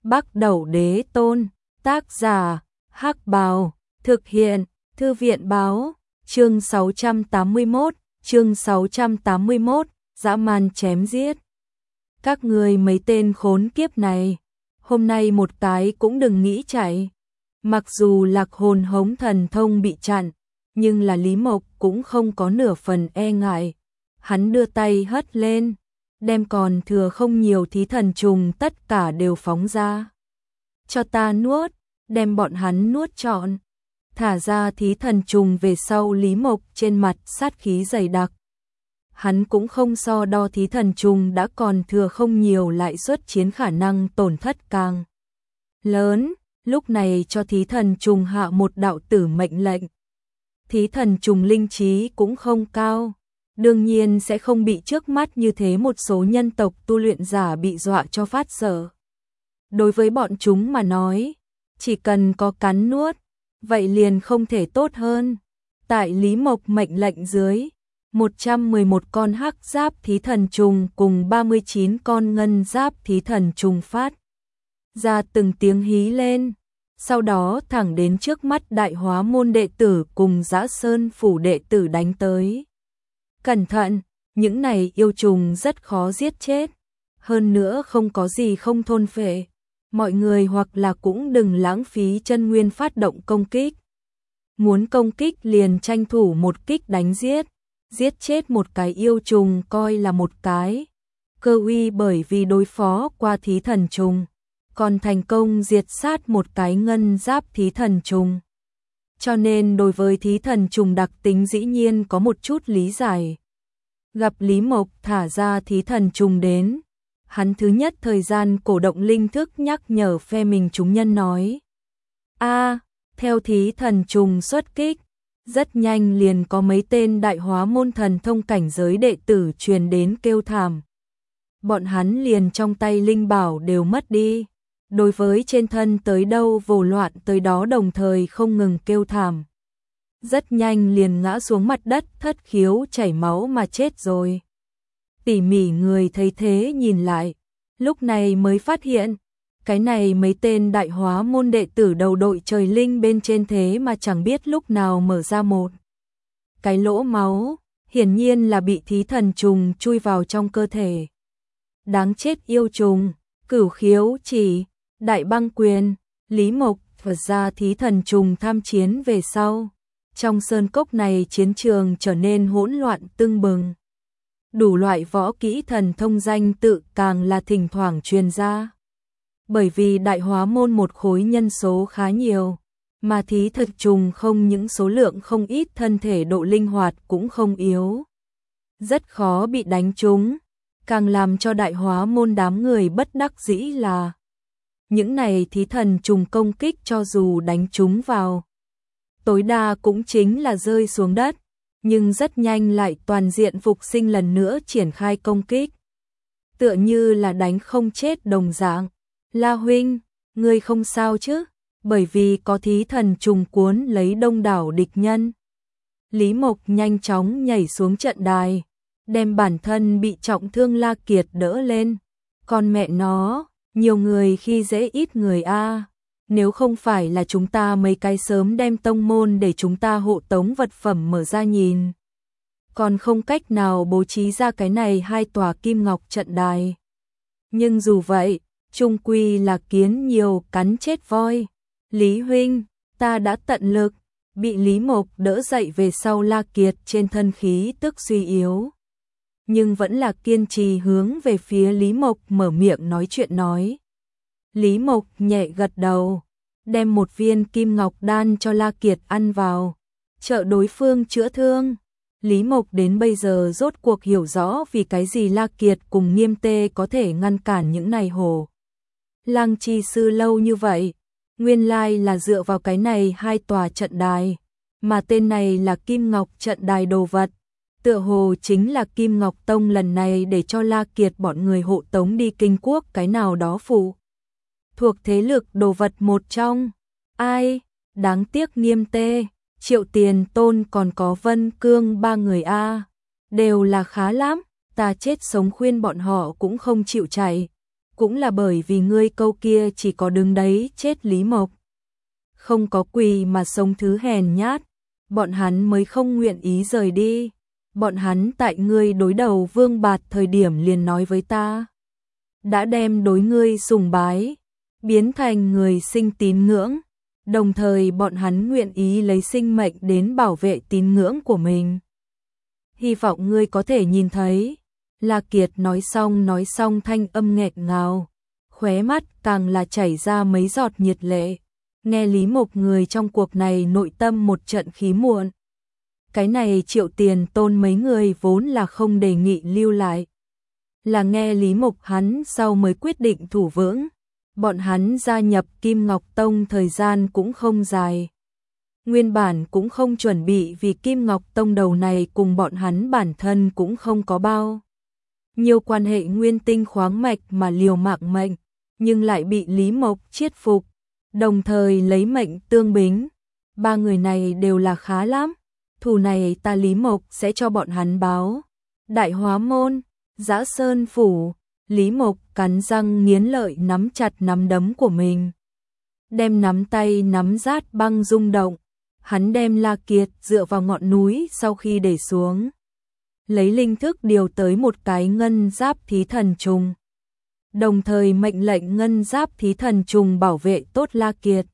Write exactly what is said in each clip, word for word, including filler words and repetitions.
Bắc Đẩu Đế Tôn, tác giả, Hắc Bào, thực hiện, Thư viện báo, chương sáu trăm tám mươi mốt, chương sáu trăm tám mươi mốt, dã man chém giết. Các người mấy tên khốn kiếp này, hôm nay một cái cũng đừng nghĩ chạy. Mặc dù lạc hồn hống thần thông bị chặn, nhưng là Lý Mộc cũng không có nửa phần e ngại. Hắn đưa tay hất lên, đem còn thừa không nhiều thí thần trùng tất cả đều phóng ra. Cho ta nuốt, đem bọn hắn nuốt trọn. Thả ra thí thần trùng về sau, Lý Mộc trên mặt sát khí dày đặc. Hắn cũng không so đo thí thần trùng đã còn thừa không nhiều lại xuất chiến khả năng tổn thất càng lớn, lúc này cho thí thần trùng hạ một đạo tử mệnh lệnh. Thí thần trùng linh trí cũng không cao, đương nhiên sẽ không bị trước mắt như thế một số nhân tộc tu luyện giả bị dọa cho phát sợ. Đối với bọn chúng mà nói, chỉ cần có cắn nuốt, vậy liền không thể tốt hơn. Tại Lý Mộc mệnh lệnh dưới, một trăm mười một con hắc giáp thí thần trùng cùng ba mươi chín con ngân giáp thí thần trùng phát ra từng tiếng hí lên, sau đó thẳng đến trước mắt Đại Hóa môn đệ tử cùng Dã Sơn phủ đệ tử đánh tới. Cẩn thận, những này yêu trùng rất khó giết chết, hơn nữa không có gì không thôn phệ. Mọi người hoặc là cũng đừng lãng phí chân nguyên phát động công kích. Muốn công kích liền tranh thủ một kích đánh giết, giết chết một cái yêu trùng coi là một cái. Cơ uy bởi vì đối phó qua thí thần trùng, còn thành công diệt sát một cái ngân giáp thí thần trùng. Cho nên đối với thí thần trùng đặc tính dĩ nhiên có một chút lý giải. Gặp Lý Mộc thả ra thí thần trùng đến, hắn thứ nhất thời gian cổ động linh thức nhắc nhở phe mình chúng nhân nói. A, theo thí thần trùng xuất kích, rất nhanh liền có mấy tên Đại Hóa môn thần thông cảnh giới đệ tử truyền đến kêu thảm. Bọn hắn liền trong tay linh bảo đều mất đi, đối với trên thân tới đâu vồ loạn tới đó, đồng thời không ngừng kêu thảm. Rất nhanh liền ngã xuống mặt đất thất khiếu chảy máu mà chết rồi. Tỉ mỉ người thấy thế nhìn lại, lúc này mới phát hiện, cái này mấy tên Đại Hóa môn đệ tử đầu đội trời linh bên trên thế mà chẳng biết lúc nào mở ra một cái lỗ máu, hiển nhiên là bị thí thần trùng chui vào trong cơ thể. Đáng chết yêu trùng, Cửu Khiếu Chỉ, Đại Băng Quyền, Lý Mộc vật ra thí thần trùng tham chiến về sau. Trong sơn cốc này chiến trường trở nên hỗn loạn tưng bừng. Đủ loại võ kỹ thần thông danh tự càng là thỉnh thoảng truyền ra. Bởi vì Đại Hóa môn một khối nhân số khá nhiều, mà thí thần trùng không những số lượng không ít, thân thể độ linh hoạt cũng không yếu. Rất khó bị đánh trúng, càng làm cho Đại Hóa môn đám người bất đắc dĩ là những này thí thần trùng công kích cho dù đánh trúng vào, tối đa cũng chính là rơi xuống đất, nhưng rất nhanh lại toàn diện phục sinh lần nữa triển khai công kích. Tựa như là đánh không chết đồng dạng. La huynh, ngươi không sao chứ? Bởi vì có thí thần trùng cuốn lấy đông đảo địch nhân. Lý Mộc nhanh chóng nhảy xuống trận đài, đem bản thân bị trọng thương La Kiệt đỡ lên. Con mẹ nó, nhiều người khi dễ ít người a. Nếu không phải là chúng ta mấy cái sớm đem tông môn để chúng ta hộ tống vật phẩm mở ra nhìn, còn không cách nào bố trí ra cái này hai tòa kim ngọc trận đài. Nhưng dù vậy, chung quy là kiến nhiều cắn chết voi. Lý huynh, ta đã tận lực. Bị Lý Mộc đỡ dậy về sau, La Kiệt trên thân khí tức suy yếu, nhưng vẫn là kiên trì hướng về phía Lý Mộc mở miệng nói chuyện nói. Lý Mộc nhẹ gật đầu, đem một viên kim ngọc đan cho La Kiệt ăn vào, trợ đối phương chữa thương. Lý Mộc đến bây giờ rốt cuộc hiểu rõ vì cái gì La Kiệt cùng Nghiêm Tê có thể ngăn cản những này hồ Lăng chi sư lâu như vậy. Nguyên lai là dựa vào cái này hai tòa trận đài, mà tên này là Kim Ngọc trận đài đồ vật. Tựa hồ chính là Kim Ngọc Tông lần này để cho La Kiệt bọn người hộ tống đi Kinh Quốc cái nào đó phụ thuộc thế lực đồ vật một trong. Ai, đáng tiếc Nghiêm Tê, Triệu Tiền Tôn còn có Vân Cương ba người a, đều là khá lắm, ta chết sống khuyên bọn họ cũng không chịu chạy. cũng là bởi vì ngươi câu kia chỉ có đứng đấy chết Lý Mộc. Không có quỳ mà sống thứ hèn nhát, bọn hắn mới không nguyện ý rời đi. Bọn hắn tại ngươi đối đầu Vương Bạt thời điểm liền nói với ta, đã đem đối ngươi sùng bái, biến thành người sinh tín ngưỡng, đồng thời bọn hắn nguyện ý lấy sinh mệnh đến bảo vệ tín ngưỡng của mình. Hy vọng ngươi có thể nhìn thấy. La Kiệt nói xong nói xong thanh âm nghẹt ngào, khóe mắt càng là chảy ra mấy giọt nhiệt lệ. Nghe Lý Mộc người trong cuộc này nội tâm một trận khí muộn. Cái này Triệu Tiền Tôn mấy người vốn là không đề nghị lưu lại. Là nghe Lý Mộc hắn sau mới quyết định thủ vững. Bọn hắn gia nhập Kim Ngọc Tông thời gian cũng không dài. Nguyên bản cũng không chuẩn bị vì Kim Ngọc Tông đầu này cùng bọn hắn bản thân cũng không có bao nhiều quan hệ nguyên tinh khoáng mạch mà liều mạng mệnh, nhưng lại bị Lý Mộc chiết phục, đồng thời lấy mệnh tương bính. Ba người này đều là khá lắm, thù này ta Lý Mộc sẽ cho bọn hắn báo. Đại Hóa Môn, Dã Sơn Phủ, Lý Mộc cắn răng nghiến lợi nắm chặt nắm đấm của mình. Đem nắm tay nắm rát băng rung động, hắn đem La Kiệt dựa vào ngọn núi sau khi để xuống. Lấy linh thức điều tới một cái ngân giáp thí thần trùng. Đồng thời mệnh lệnh ngân giáp thí thần trùng bảo vệ tốt La Kiệt.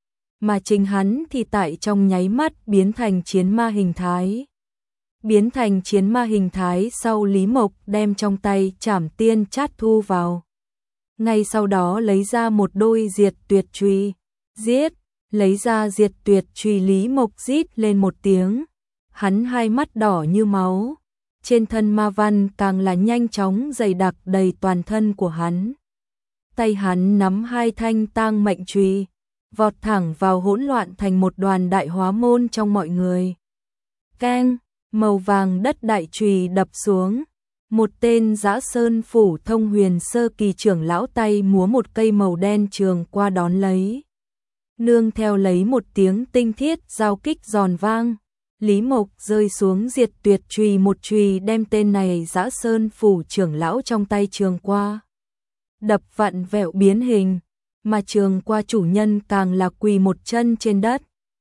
Mà chính hắn thì tại trong nháy mắt biến thành chiến ma hình thái. Biến thành chiến ma hình thái sau Lý Mộc đem trong tay Trảm Tiên Chát thu vào. Ngay sau đó lấy ra một đôi diệt tuyệt chùy, giết, lấy ra diệt tuyệt chùy Lý Mộc rít lên một tiếng. Hắn hai mắt đỏ như máu. Trên thân ma văn càng là nhanh chóng dày đặc đầy toàn thân của hắn. Tay hắn nắm hai thanh tang mệnh chùy, vọt thẳng vào hỗn loạn thành một đoàn Đại Hóa Môn trong mọi người. Keng, màu vàng đất đại chùy đập xuống. Một tên Dã Sơn Phủ Thông Huyền sơ kỳ trưởng lão tay múa một cây màu đen trường qua đón lấy. Nương theo lấy một tiếng tinh thiết giao kích giòn vang. Lý Mộc rơi xuống diệt tuyệt chùy một chùy đem tên này Dã Sơn Phủ trưởng lão trong tay trường qua. Đập vặn vẹo biến hình, mà trường qua chủ nhân càng là quỳ một chân trên đất.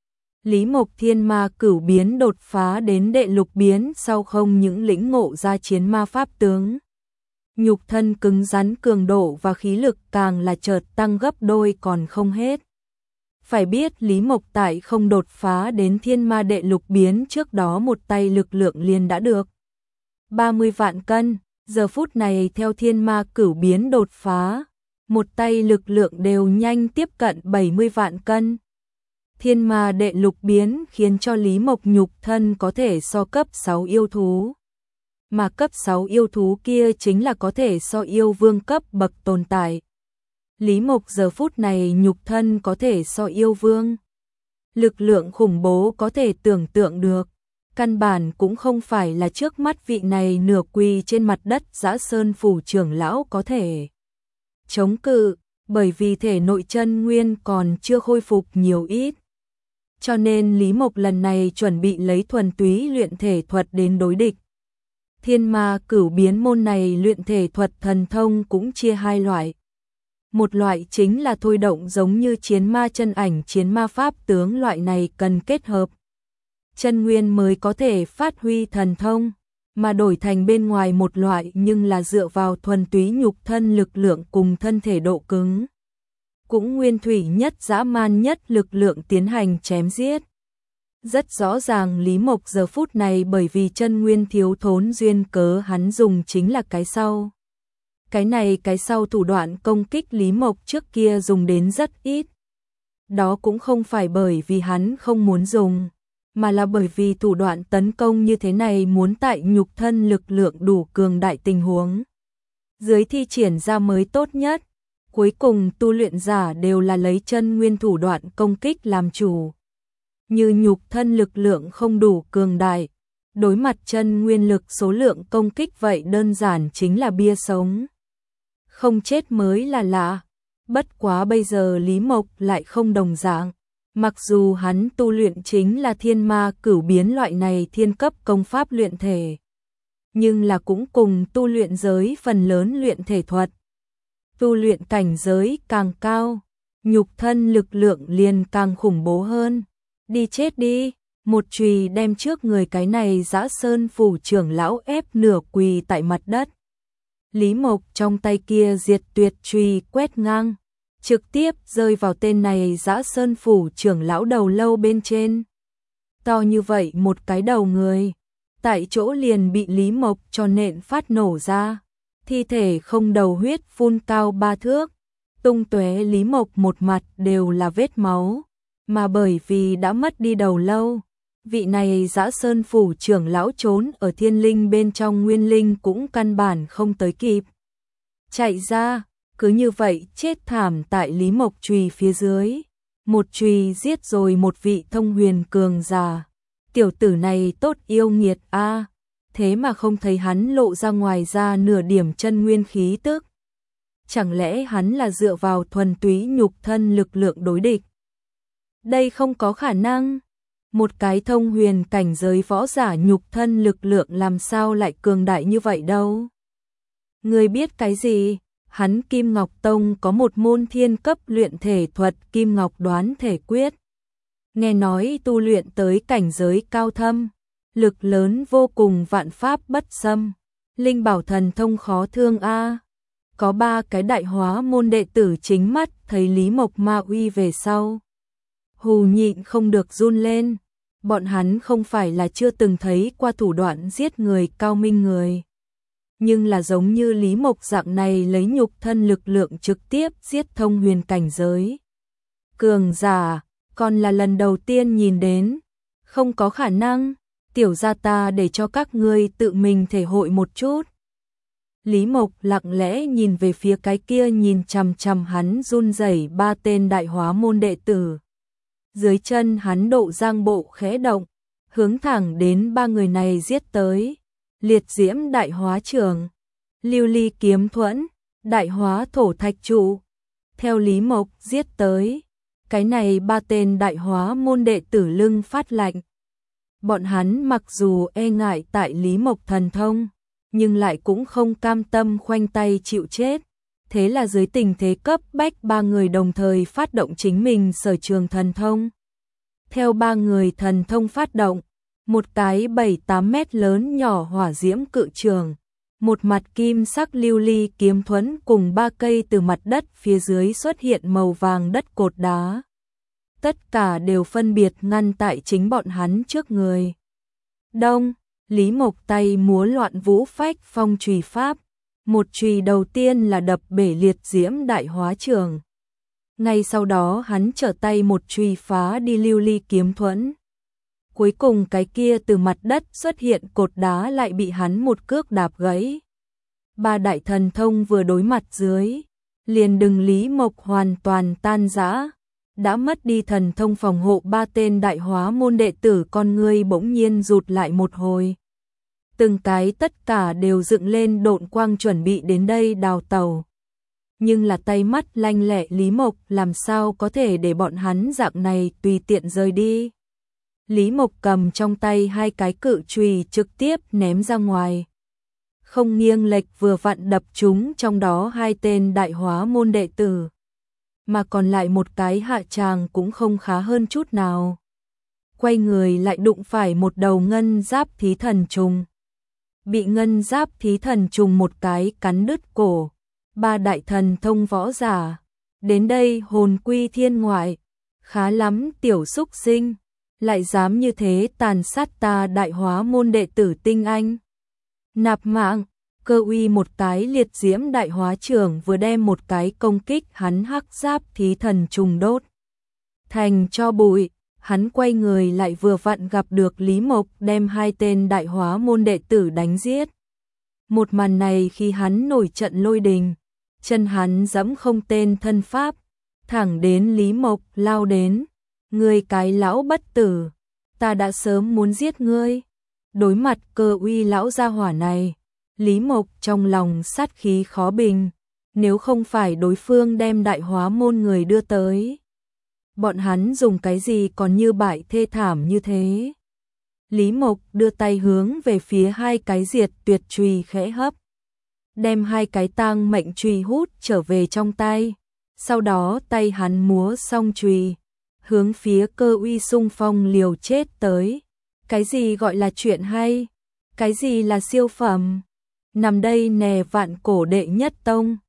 Lý Mộc thiên ma cửu biến đột phá đến đệ lục biến sau không những lĩnh ngộ ra chiến ma pháp tướng. Nhục thân cứng rắn cường độ và khí lực càng là chợt tăng gấp đôi còn không hết. Phải biết Lý Mộc tại không đột phá đến thiên ma đệ lục biến trước đó một tay lực lượng liền đã được ba mươi vạn cân, giờ phút này theo thiên ma cửu biến đột phá, một tay lực lượng đều nhanh tiếp cận bảy mươi vạn cân. Thiên ma đệ lục biến khiến cho Lý Mộc nhục thân có thể so cấp sáu yêu thú. Mà cấp sáu yêu thú kia chính là có thể so yêu vương cấp bậc tồn tại. Lý Mộc giờ phút này nhục thân có thể so yêu vương. Lực lượng khủng bố có thể tưởng tượng được. Căn bản cũng không phải là trước mắt vị này nửa quỳ trên mặt đất Dã Sơn Phủ trưởng lão có thể chống cự, bởi vì thể nội chân nguyên còn chưa khôi phục nhiều ít. Cho nên Lý Mộc lần này chuẩn bị lấy thuần túy luyện thể thuật đến đối địch. Thiên ma cửu biến môn này luyện thể thuật thần thông cũng chia hai loại. Một loại chính là thôi động giống như chiến ma chân ảnh chiến ma pháp tướng, loại này cần kết hợp chân nguyên mới có thể phát huy thần thông, mà đổi thành bên ngoài một loại nhưng là dựa vào thuần túy nhục thân lực lượng cùng thân thể độ cứng. Cũng nguyên thủy nhất dã man nhất lực lượng tiến hành chém giết. Rất rõ ràng Lý Mộc giờ phút này bởi vì chân nguyên thiếu thốn duyên cớ hắn dùng chính là cái sau. Cái này cái sau thủ đoạn công kích Lý Mộc trước kia dùng đến rất ít. Đó cũng không phải bởi vì hắn không muốn dùng, mà là bởi vì thủ đoạn tấn công như thế này muốn tại nhục thân lực lượng đủ cường đại tình huống dưới thi triển ra mới tốt nhất. Cuối cùng tu luyện giả đều là lấy chân nguyên thủ đoạn công kích làm chủ. Như nhục thân lực lượng không đủ cường đại, đối mặt chân nguyên lực số lượng công kích vậy đơn giản chính là bia sống. Không chết mới là lạ. Bất quá bây giờ Lý Mộc lại không đồng dạng. Mặc dù hắn tu luyện chính là thiên ma cửu biến loại này thiên cấp công pháp luyện thể, nhưng là cũng cùng tu luyện giới phần lớn luyện thể thuật. tu luyện cảnh giới càng cao, nhục thân lực lượng liền càng khủng bố hơn. Đi chết đi, một chùy đem trước người cái này Dã Sơn phủ trưởng lão ép nửa quỳ tại mặt đất. Lý Mộc trong tay kia diệt tuyệt chùy quét ngang, trực tiếp rơi vào tên này Dã Sơn phủ trưởng lão đầu lâu bên trên. To như vậy một cái đầu người, tại chỗ liền bị Lý Mộc cho nện phát nổ ra, thi thể không đầu huyết phun cao ba thước, tung tóe. Lý Mộc một mặt đều là vết máu, mà bởi vì đã mất đi đầu lâu, vị này Dã Sơn phủ trưởng lão trốn ở thiên linh bên trong nguyên linh cũng căn bản không tới kịp chạy ra, cứ như vậy chết thảm tại Lý Mộc chùy phía dưới. Một chùy giết rồi một vị thông huyền cường giả. Tiểu tử này tốt yêu nghiệt a, thế mà không thấy hắn lộ ra ngoài ra nửa điểm chân nguyên khí tức. Chẳng lẽ hắn là dựa vào thuần túy nhục thân lực lượng đối địch? Đây không có khả năng. Một cái thông huyền cảnh giới võ giả nhục thân lực lượng làm sao lại cường đại như vậy đâu? Ngươi biết cái gì? Hắn Kim Ngọc Tông có một môn thiên cấp luyện thể thuật Kim Ngọc Đoán Thể Quyết. Nghe nói tu luyện tới cảnh giới cao thâm, lực lớn vô cùng vạn pháp bất xâm, linh bảo thần thông khó thương a. Có ba cái đại hóa môn đệ tử chính mắt thấy Lý Mộc ma uy về sau, hù nhịn không được run lên. Bọn hắn không phải là chưa từng thấy qua thủ đoạn giết người cao minh người, nhưng là giống như Lý Mộc dạng này lấy nhục thân lực lượng trực tiếp giết thông huyền cảnh giới cường giả, còn là lần đầu tiên nhìn đến. Không có khả năng, tiểu gia ta để cho các ngươi tự mình thể hội một chút. Lý Mộc lặng lẽ nhìn về phía cái kia nhìn chằm chằm hắn run rẩy ba tên đại hóa môn đệ tử. Dưới chân hắn độ giang bộ khẽ động, hướng thẳng đến ba người này giết tới. Liệt diễm đại hóa trường, lưu ly kiếm thuẫn, đại hóa thổ thạch trụ. Theo Lý Mộc giết tới, cái này ba tên đại hóa môn đệ tử lưng phát lạnh. Bọn hắn mặc dù e ngại tại Lý Mộc thần thông, nhưng lại cũng không cam tâm khoanh tay chịu chết. Thế là dưới tình thế cấp bách ba người đồng thời phát động chính mình sở trường thần thông. Theo ba người thần thông phát động, một cái bảy tám mét lớn nhỏ hỏa diễm cự trường, một mặt kim sắc lưu ly kiếm thuẫn cùng ba cây từ mặt đất phía dưới xuất hiện màu vàng đất cột đá. Tất cả đều phân biệt ngăn tại chính bọn hắn trước người. Đông, Lý Mộc tay múa loạn vũ phách phong chùy pháp. Một chùy đầu tiên là đập bể liệt diễm đại hóa trường. Ngay sau đó hắn trở tay một chùy phá đi lưu ly kiếm thuẫn. Cuối cùng cái kia từ mặt đất xuất hiện cột đá lại bị hắn một cước đạp gãy. Ba đại thần thông vừa đối mặt dưới, liền đừng Lý Mộc hoàn toàn tan rã. Đã mất đi thần thông phòng hộ ba tên đại hóa môn đệ tử con ngươi bỗng nhiên rụt lại một hồi. Từng cái tất cả đều dựng lên độn quang chuẩn bị đến đây đào tàu. Nhưng là tay mắt lanh lẹ Lý Mộc làm sao có thể để bọn hắn dạng này tùy tiện rời đi. Lý Mộc cầm trong tay hai cái cự chùy trực tiếp ném ra ngoài. Không nghiêng lệch vừa vặn đập chúng trong đó hai tên đại hóa môn đệ tử. Mà còn lại một cái hạ tràng cũng không khá hơn chút nào. Quay người lại đụng phải một đầu ngân giáp thí thần trùng. Bị ngân giáp thí thần trùng một cái cắn đứt cổ. Ba đại thần thông võ giả. Đến đây hồn quy thiên ngoại. Khá lắm tiểu xúc sinh. Lại dám như thế tàn sát ta đại hóa môn đệ tử tinh anh. Nạp mạng. Cơ uy một cái liệt diễm đại hóa trưởng vừa đem một cái công kích hắn hắc giáp thí thần trùng đốt thành cho bụi. Hắn quay người lại vừa vặn gặp được Lý Mộc đem hai tên đại hóa môn đệ tử đánh giết. Một màn này khi hắn nổi trận lôi đình, chân hắn giẫm không tên thân pháp, thẳng đến Lý Mộc lao đến. Ngươi cái lão bất tử, ta đã sớm muốn giết ngươi. Đối mặt cơ uy lão gia hỏa này, Lý Mộc trong lòng sát khí khó bình, nếu không phải đối phương đem đại hóa môn người đưa tới. Bọn hắn dùng cái gì còn như bại thê thảm như thế. Lý Mộc đưa tay hướng về phía hai cái diệt tuyệt chùy khẽ hấp. đem hai cái tang mệnh chùy hút trở về trong tay. Sau đó tay hắn múa song chùy, hướng phía Cơ Uy xung phong liều chết tới. Cái gì gọi là chuyện hay? Cái gì là siêu phẩm? Nằm đây nè vạn cổ đệ nhất tông.